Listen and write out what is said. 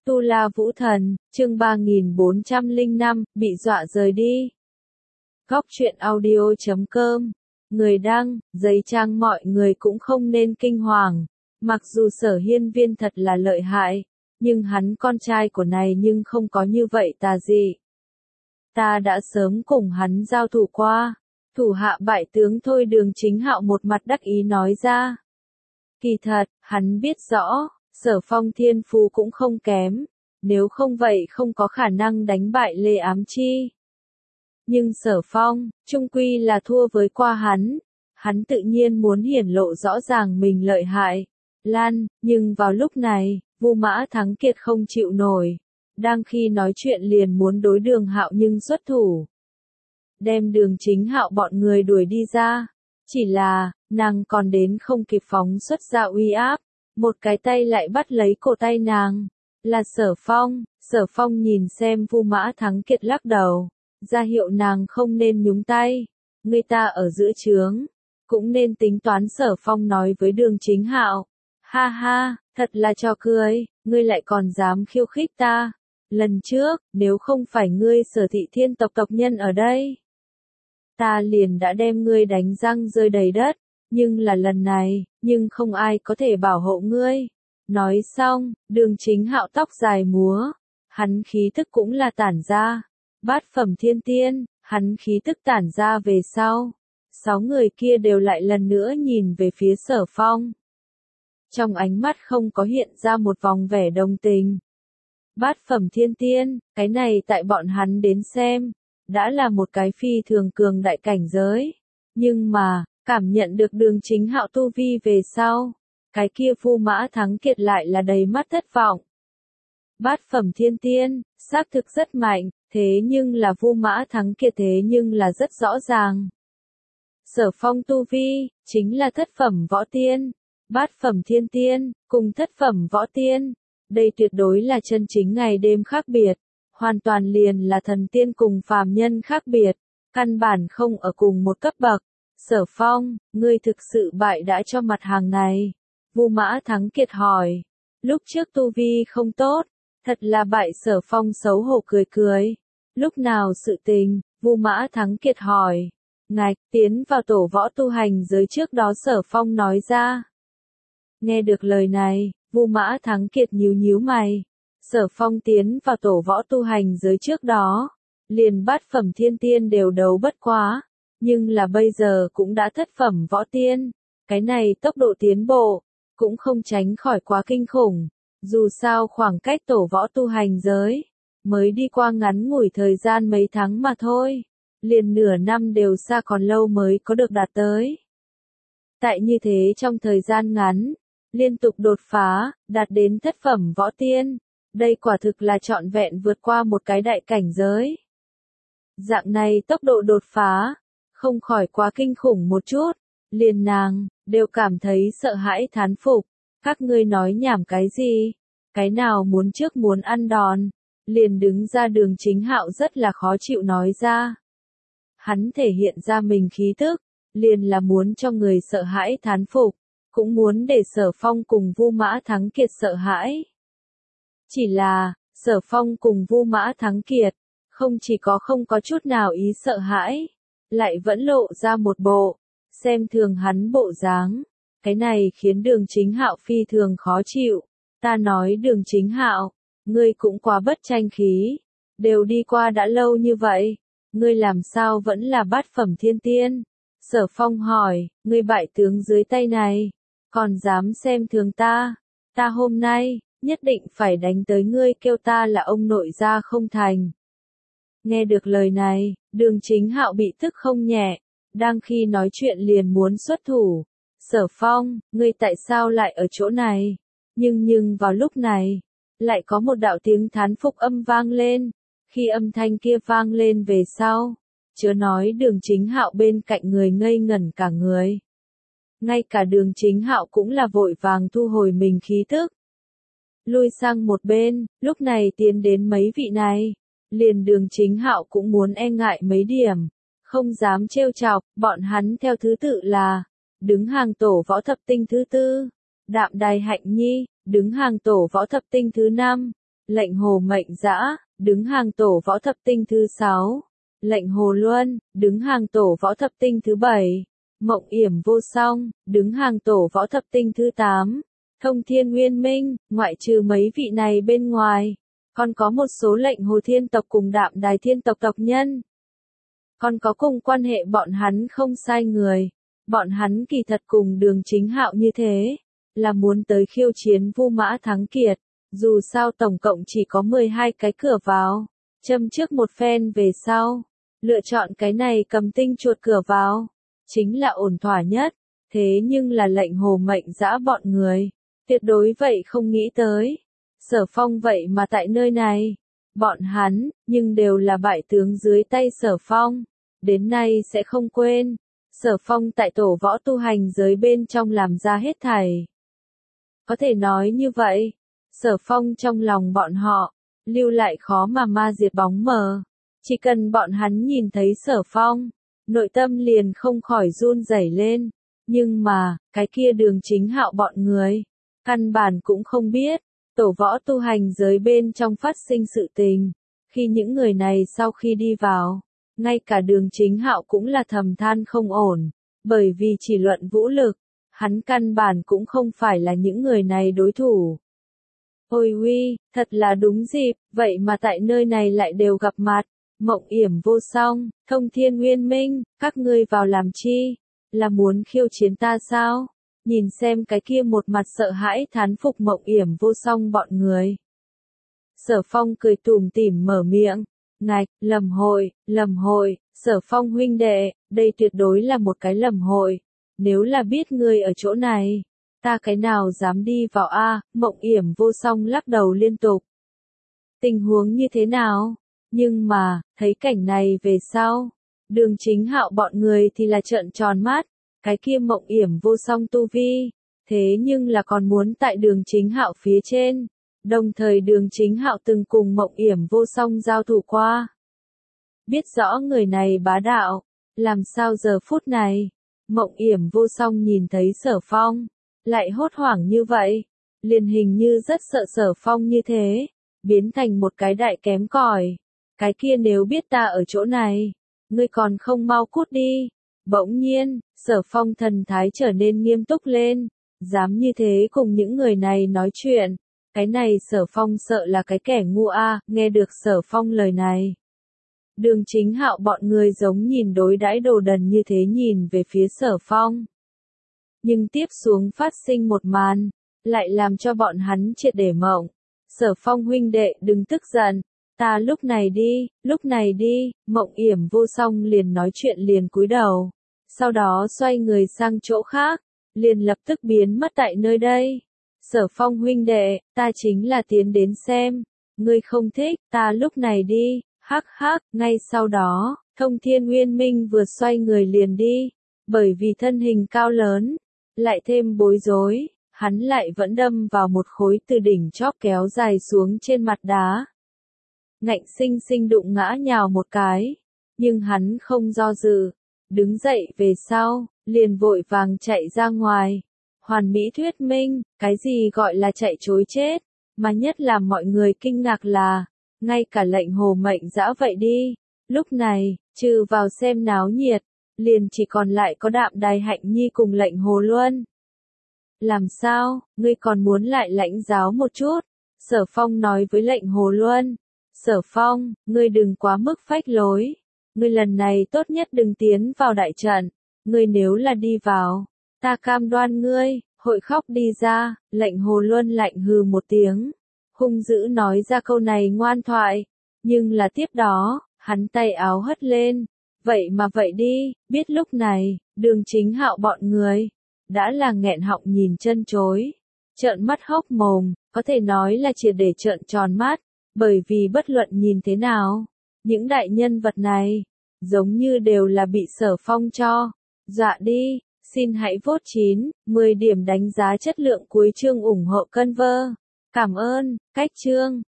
Tu La Vũ Thần, chương 3405, bị dọa rời đi. Góc truyện audio.com. Người đăng, giấy trang mọi người cũng không nên kinh hoàng. Mặc dù Sở Hiên Viên thật là lợi hại, nhưng hắn con trai của này nhưng không có như vậy tà dị. Ta đã sớm cùng hắn giao thủ qua. Thủ hạ bại tướng Thôi Đường Chính Hạo một mặt đắc ý nói ra. Kỳ thật, hắn biết rõ, Sở Phong thiên phú cũng không kém, nếu không vậy không có khả năng đánh bại Lê Ám Chi. Nhưng Sở Phong, chung quy là thua với qua hắn tự nhiên muốn hiển lộ rõ ràng mình lợi hại. Nhưng vào lúc này, Vu Mã Thắng Kiệt không chịu nổi, đang khi nói chuyện liền muốn đối Đường Hạo nhưng xuất thủ. Đem Đường Chính Hạo bọn người đuổi đi ra, chỉ là, nàng còn đến không kịp phóng xuất ra uy áp, một cái tay lại bắt lấy cổ tay nàng, là Sở Phong nhìn xem Vu Mã Thắng Kiệt lắc đầu, ra hiệu nàng không nên nhúng tay, người ta ở giữa trướng, cũng nên tính toán. Sở Phong nói với Đường Chính Hạo, ha ha, thật là trò cười, ngươi lại còn dám khiêu khích ta, lần trước, nếu không phải ngươi Sở thị thiên tộc tộc nhân ở đây, ta liền đã đem ngươi đánh răng rơi đầy đất, nhưng là lần này, nhưng không ai có thể bảo hộ ngươi. Nói xong, Đường Chính Hạo tóc dài múa, hắn khí thức cũng là tản ra. Bát phẩm thiên tiên, hắn khí thức tản ra về sau. 6 người kia đều lại lần nữa nhìn về phía Sở Phong. Trong ánh mắt không có hiện ra một vòng vẻ đồng tình. Bát phẩm thiên tiên, cái này tại bọn hắn đến xem, đã là một cái phi thường cường đại cảnh giới. Nhưng mà, cảm nhận được Đường Chính Hạo tu vi về sau, cái kia Vu Mã Thắng Kiệt lại là đầy mắt thất vọng. Bát phẩm thiên tiên, xác thực rất mạnh, thế nhưng là Vu Mã Thắng Kiệt thế nhưng là rất rõ ràng. Sở Phong tu vi, chính là thất phẩm võ tiên, bát phẩm thiên tiên, cùng thất phẩm võ tiên. Đây tuyệt đối là chân chính ngày đêm khác biệt, hoàn toàn liền là thần tiên cùng phàm nhân khác biệt, căn bản không ở cùng một cấp bậc. Sở Phong, ngươi thực sự bại đã cho mặt hàng này. Vu Mã Thắng Kiệt hỏi, lúc trước tu vi không tốt, thật là bại. Sở Phong xấu hổ cười cười. Lúc nào sự tình, Vu Mã Thắng Kiệt hỏi. Ngạch, tiến vào tổ võ tu hành giới trước đó Sở Phong nói ra. Nghe được lời này, Vu Mã Thắng Kiệt nhíu mày. Sở Phong tiến vào tổ võ tu hành giới trước đó, liền bát phẩm thiên tiên đều đấu bất quá, nhưng là bây giờ cũng đã thất phẩm võ tiên, cái này tốc độ tiến bộ, cũng không tránh khỏi quá kinh khủng, dù sao khoảng cách tổ võ tu hành giới, mới đi qua ngắn ngủi thời gian mấy tháng mà thôi, liền nửa năm đều xa còn lâu mới có được đạt tới. Tại như thế trong thời gian ngắn, liên tục đột phá, đạt đến thất phẩm võ tiên, đây quả thực là trọn vẹn vượt qua một cái đại cảnh giới. Dạng này tốc độ đột phá, không khỏi quá kinh khủng một chút, liền nàng, đều cảm thấy sợ hãi thán phục, các ngươi nói nhảm cái gì, cái nào muốn trước muốn ăn đòn, liền đứng ra. Đường Chính Hạo rất là khó chịu nói ra. Hắn thể hiện ra mình khí tức, liền là muốn cho người sợ hãi thán phục, cũng muốn để Sở Phong cùng Vu Mã Thắng Kiệt sợ hãi. Chỉ là, Sở Phong cùng Vu Mã Thắng Kiệt, không chỉ có không có chút nào ý sợ hãi, lại vẫn lộ ra một bộ, xem thường hắn bộ dáng. Cái này khiến Đường Chính Hạo phi thường khó chịu. Ta nói Đường Chính Hạo, ngươi cũng quá bất tranh khí, đều đi qua đã lâu như vậy, ngươi làm sao vẫn là bát phẩm thiên tiên? Sở Phong hỏi, ngươi bại tướng dưới tay này, còn dám xem thường ta? Ta hôm nay, nhất định phải đánh tới ngươi kêu ta là ông nội gia không thành. Nghe được lời này, Đường Chính Hạo bị tức không nhẹ, đang khi nói chuyện liền muốn xuất thủ. Sở Phong, ngươi tại sao lại ở chỗ này? Nhưng vào lúc này, lại có một đạo tiếng thán phục âm vang lên. Khi âm thanh kia vang lên về sau, chớ nói Đường Chính Hạo bên cạnh người ngây ngẩn cả người. Ngay cả Đường Chính Hạo cũng là vội vàng thu hồi mình khí tức. Lui sang một bên, lúc này tiến đến mấy vị này, liền Đường Chính Hạo cũng muốn e ngại mấy điểm, không dám trêu chọc. Bọn hắn theo thứ tự là, đứng hàng tổ võ thập tinh thứ tư, Đạm Đài Hạnh Nhi, đứng hàng tổ võ thập tinh thứ 5, Lệnh Hồ Mệnh Dã, đứng hàng tổ võ thập tinh thứ 6. Lệnh Hồ Luân, đứng hàng tổ võ thập tinh thứ 7. Mộng Yểm Vô Song, đứng hàng tổ võ thập tinh thứ 8. Thông Thiên Nguyên Minh, ngoại trừ mấy vị này bên ngoài, còn có một số lệnh Hồ Thiên tộc cùng Đạm Đài Thiên tộc tộc nhân. Còn có cùng quan hệ bọn hắn không sai người. Bọn hắn kỳ thật cùng Đường Chính Hạo như thế, là muốn tới khiêu chiến Vu Mã Thắng Kiệt. Dù sao tổng cộng chỉ có 12 cái cửa vào. Châm trước một phen về sau, lựa chọn cái này cầm tinh chuột cửa vào, chính là ổn thỏa nhất. Thế nhưng là lệnh Hồ Mệnh Dã bọn người, tuyệt đối vậy không nghĩ tới. Sở Phong vậy mà tại nơi này. Bọn hắn, nhưng đều là bại tướng dưới tay Sở Phong. Đến nay sẽ không quên. Sở Phong tại tổ võ tu hành giới bên trong làm ra hết thảy. Có thể nói như vậy. Sở Phong trong lòng bọn họ, lưu lại khó mà ma diệt bóng mờ. Chỉ cần bọn hắn nhìn thấy Sở Phong, nội tâm liền không khỏi run rẩy lên. Nhưng mà, cái kia Đường Chính Hạo bọn người, căn bản cũng không biết, tổ võ tu hành giới bên trong phát sinh sự tình. Khi những người này sau khi đi vào, ngay cả Đường Chính Hạo cũng là thầm than không ổn, bởi vì chỉ luận vũ lực, hắn căn bản cũng không phải là những người này đối thủ. Ôi uy, thật là đúng dịp, vậy mà tại nơi này lại đều gặp mặt. Mộng Yểm Vô Song, Thông Thiên Nguyên Minh, các ngươi vào làm chi? Là muốn khiêu chiến ta sao? Nhìn xem cái kia một mặt sợ hãi thán phục Mộng Yểm Vô Song bọn người. Sở Phong cười tủm tỉm mở miệng. Ngạch, lầm hội, Sở Phong huynh đệ, đây tuyệt đối là một cái lầm hội. Nếu là biết ngươi ở chỗ này, ta cái nào dám đi vào a? Mộng Yểm Vô Song lắc đầu liên tục. Tình huống như thế nào? Nhưng mà, thấy cảnh này về sau, Đường Chính Hạo bọn người thì là trợn tròn mắt. Cái kia Mộng Yểm Vô Song tu vi, thế nhưng là còn muốn tại Đường Chính Hạo phía trên. Đồng thời Đường Chính Hạo từng cùng Mộng Yểm Vô Song giao thủ qua. Biết rõ người này bá đạo, làm sao giờ phút này, Mộng Yểm Vô Song nhìn thấy Sở Phong, lại hốt hoảng như vậy, liền hình như rất sợ Sở Phong như thế, biến thành một cái đại kém cỏi. Cái kia nếu biết ta ở chỗ này, ngươi còn không mau cút đi. Bỗng nhiên, Sở Phong thần thái trở nên nghiêm túc lên, dám như thế cùng những người này nói chuyện. Cái này Sở Phong sợ là cái kẻ ngu a. Nghe được Sở Phong lời này. Đường Chính Hạo bọn người giống nhìn đối đãi đồ đần như thế nhìn về phía Sở Phong. Nhưng tiếp xuống phát sinh một màn, lại làm cho bọn hắn triệt để mộng. Sở Phong huynh đệ đừng tức giận, ta lúc này đi, Mộng Yểm Vô Song liền nói chuyện liền cúi đầu. Sau đó xoay người sang chỗ khác, liền lập tức biến mất tại nơi đây. Sở Phong huynh đệ, ta chính là tiến đến xem, ngươi không thích, ta lúc này đi, hắc hắc, ngay sau đó, Thông Thiên Nguyên Minh vừa xoay người liền đi, bởi vì thân hình cao lớn, lại thêm bối rối, hắn lại vẫn đâm vào một khối từ đỉnh chóp kéo dài xuống trên mặt đá. Ngạnh sinh sinh đụng ngã nhào một cái, nhưng hắn không do dự, đứng dậy về sau, liền vội vàng chạy ra ngoài. Hoàn mỹ thuyết minh, cái gì gọi là chạy trối chết, mà nhất là mọi người kinh ngạc là, ngay cả lệnh Hồ Mệnh Dã vậy đi. Lúc này, trừ vào xem náo nhiệt, liền chỉ còn lại có Đạm Đài Hạnh Nhi cùng lệnh Hồ Luân. Làm sao, ngươi còn muốn lại lãnh giáo một chút? Sở Phong nói với lệnh Hồ Luân. Sở Phong, ngươi đừng quá mức phách lối. Ngươi lần này tốt nhất đừng tiến vào đại trận. Ngươi nếu là đi vào, ta cam đoan ngươi, hội khóc đi ra. Lệnh Hồ Luân lạnh hừ một tiếng, hung dữ nói ra câu này ngoan thoại. Nhưng là tiếp đó, hắn tay áo hất lên. Vậy mà vậy đi, biết lúc này, Đường Chính Hạo bọn người, đã là nghẹn họng nhìn chân chối. Trợn mắt hốc mồm, có thể nói là triệt để trợn tròn mắt. Bởi vì bất luận nhìn thế nào, những đại nhân vật này, giống như đều là bị Sở Phong cho dọa đi. Xin hãy vote 9, 10 điểm đánh giá chất lượng cuối chương ủng hộ Conver. Cảm ơn, cách chương.